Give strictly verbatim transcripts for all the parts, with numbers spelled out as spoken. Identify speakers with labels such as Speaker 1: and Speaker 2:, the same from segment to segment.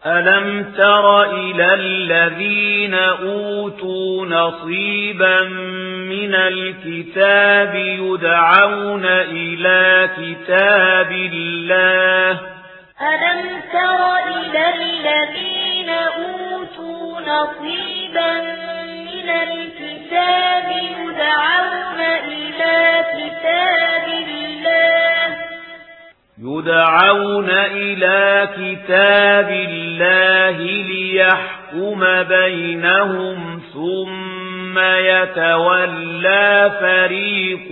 Speaker 1: ألم تر إلى الذين أوتوا نصيبا من الكتاب يدعون إلى كتاب الله
Speaker 2: ألم تر إلى الذين أوتوا نصيبا من الكتاب يدعون إلى كتاب الله
Speaker 1: يدعون إلى كتاب الله ليحكم بينهم ثم يتولى فريق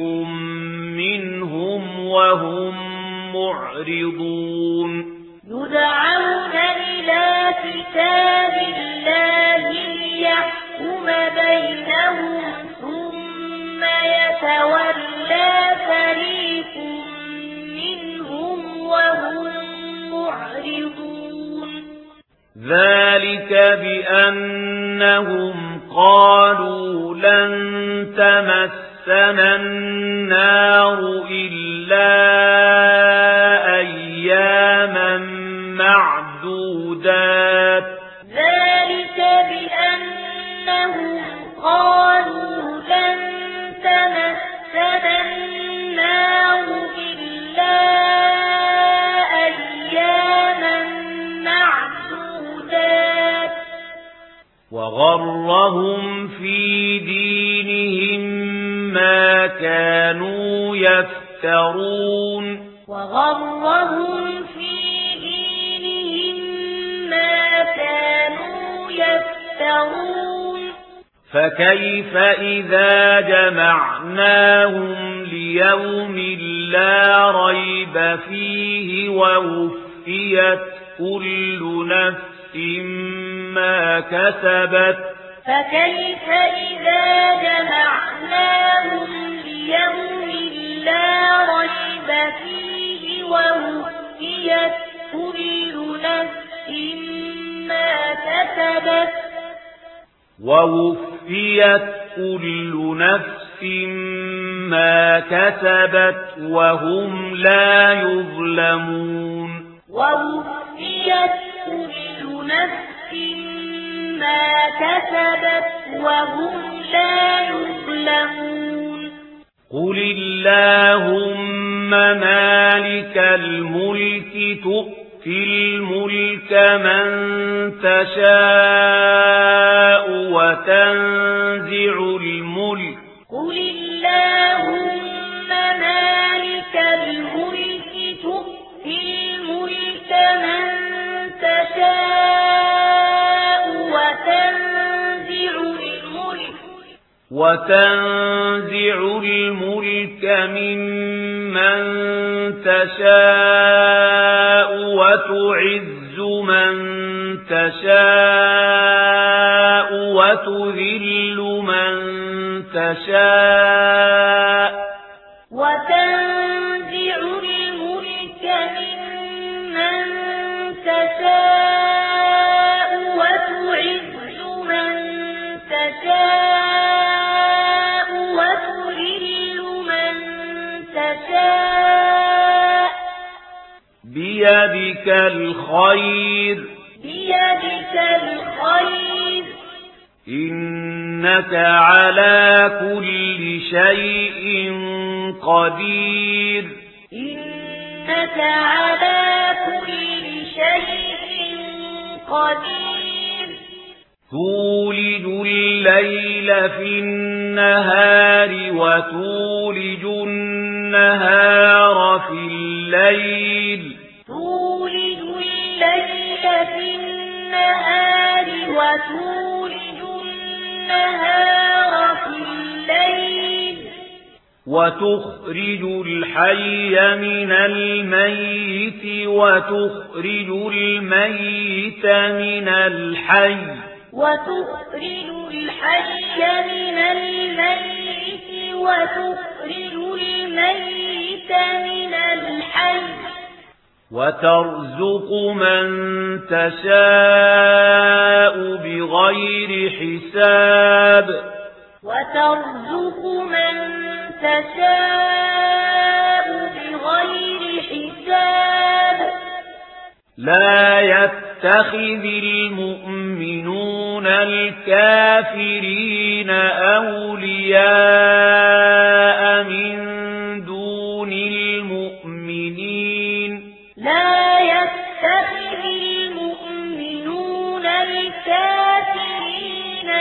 Speaker 1: منهم وهم معرضون
Speaker 2: يدعون إلى كتاب الله ليحكم بينهم ثم يتولى فريق منهم وهم معرضون
Speaker 1: ذلك بأنهم قالوا لن تمسنا النار إلا أياما معدودات
Speaker 2: ذلك بأنهم قالوا لن تمسنا النار إلا أياما معدودات
Speaker 1: وغرهم في دينهم ما كانوا يفترون
Speaker 2: وغرهم في دينهم ما كانوا يفترون
Speaker 1: فكيف إذا جمعناهم ليوم لا ريب فيه ووفيت كل نفس ما كسبت
Speaker 2: فكيف إذا جمعناهم ليوم لا ريب فيه ووفيت كل نفس ما كسبت
Speaker 1: ووفيت كل نفس ما كسبت وهم لا يظلمون
Speaker 2: ووفيت كل نفس ما كسبت وهم لا يظلمون
Speaker 1: قل اللهم مالك الملك تؤتي الملك من تشاء وتنزع الملك
Speaker 2: قل اللهم مالك الملك تؤتي الملك من تشاء وتنزع الملك
Speaker 1: وتنزع الملك ممن تشاء وتعز من تشاء وتذل من تشاء
Speaker 2: وتنزع الملك ممن تشاء وتعز من تشاء وتذل من تشاء
Speaker 1: بيدك الخير
Speaker 2: بيدك الخير
Speaker 1: إنك على كل شيء قدير
Speaker 2: إنك على كل شيء قدير
Speaker 1: تولج الليل في النهار وتولج النهار في الليل
Speaker 2: تولج الليل في النهار وتولج النهار في الليل
Speaker 1: وتخرج الحي من الميت وتخرج الميت من الحي
Speaker 2: وتخرج الحي من الميت وتخرج الميت من الحي
Speaker 1: وترزق من تشاء بغير حساب
Speaker 2: وترزق من تشاء بغير حساب
Speaker 1: لا يتبع يتخذ المؤمنون الكافرين أولياء من دون المؤمنين
Speaker 2: لا يتخذ المؤمنون الكافرين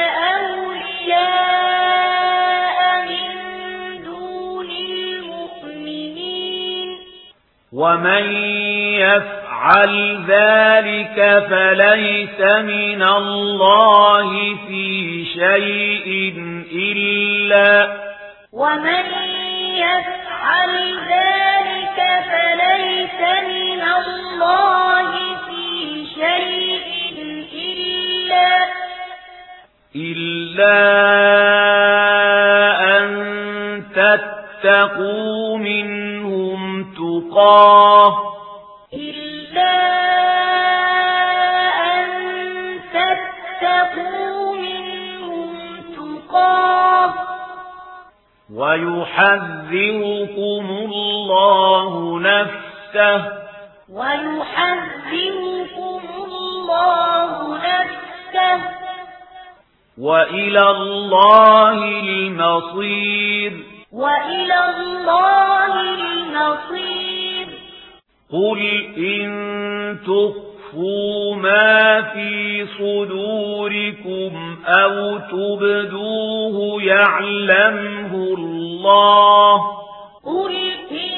Speaker 2: أولياء من دون المؤمنين
Speaker 1: ومن يفعل ذلك فليس من الله في شيء إلا
Speaker 2: ومن يفعل ذلك فليس من الله في شيء إلا
Speaker 1: إلا أن تتقوا منهم تقاه
Speaker 2: إلا أن تتقوا منهم تقاه
Speaker 1: ويحذركم الله نفسه
Speaker 2: ويحذركم الله نفسه
Speaker 1: وإلى الله المصير
Speaker 2: وإلى الله المصير
Speaker 1: قل إن تخفوا ما في صدوركم أو تبدوه يعلمه الله
Speaker 2: قل إن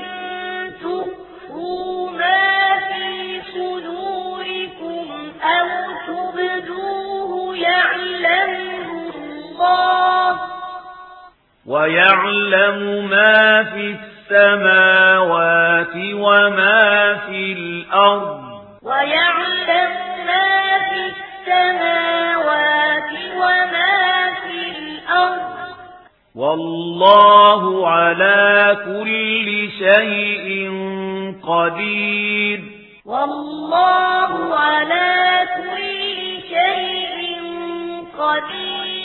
Speaker 2: تخفوا ما في صدوركم أو تبدوه يعلمه الله
Speaker 1: ويعلم ما في السماوات وما في الأرض
Speaker 2: ويعلم ما في السماوات وما في الأرض
Speaker 1: والله على كل شيء قدير
Speaker 2: والله على كل شيء قدير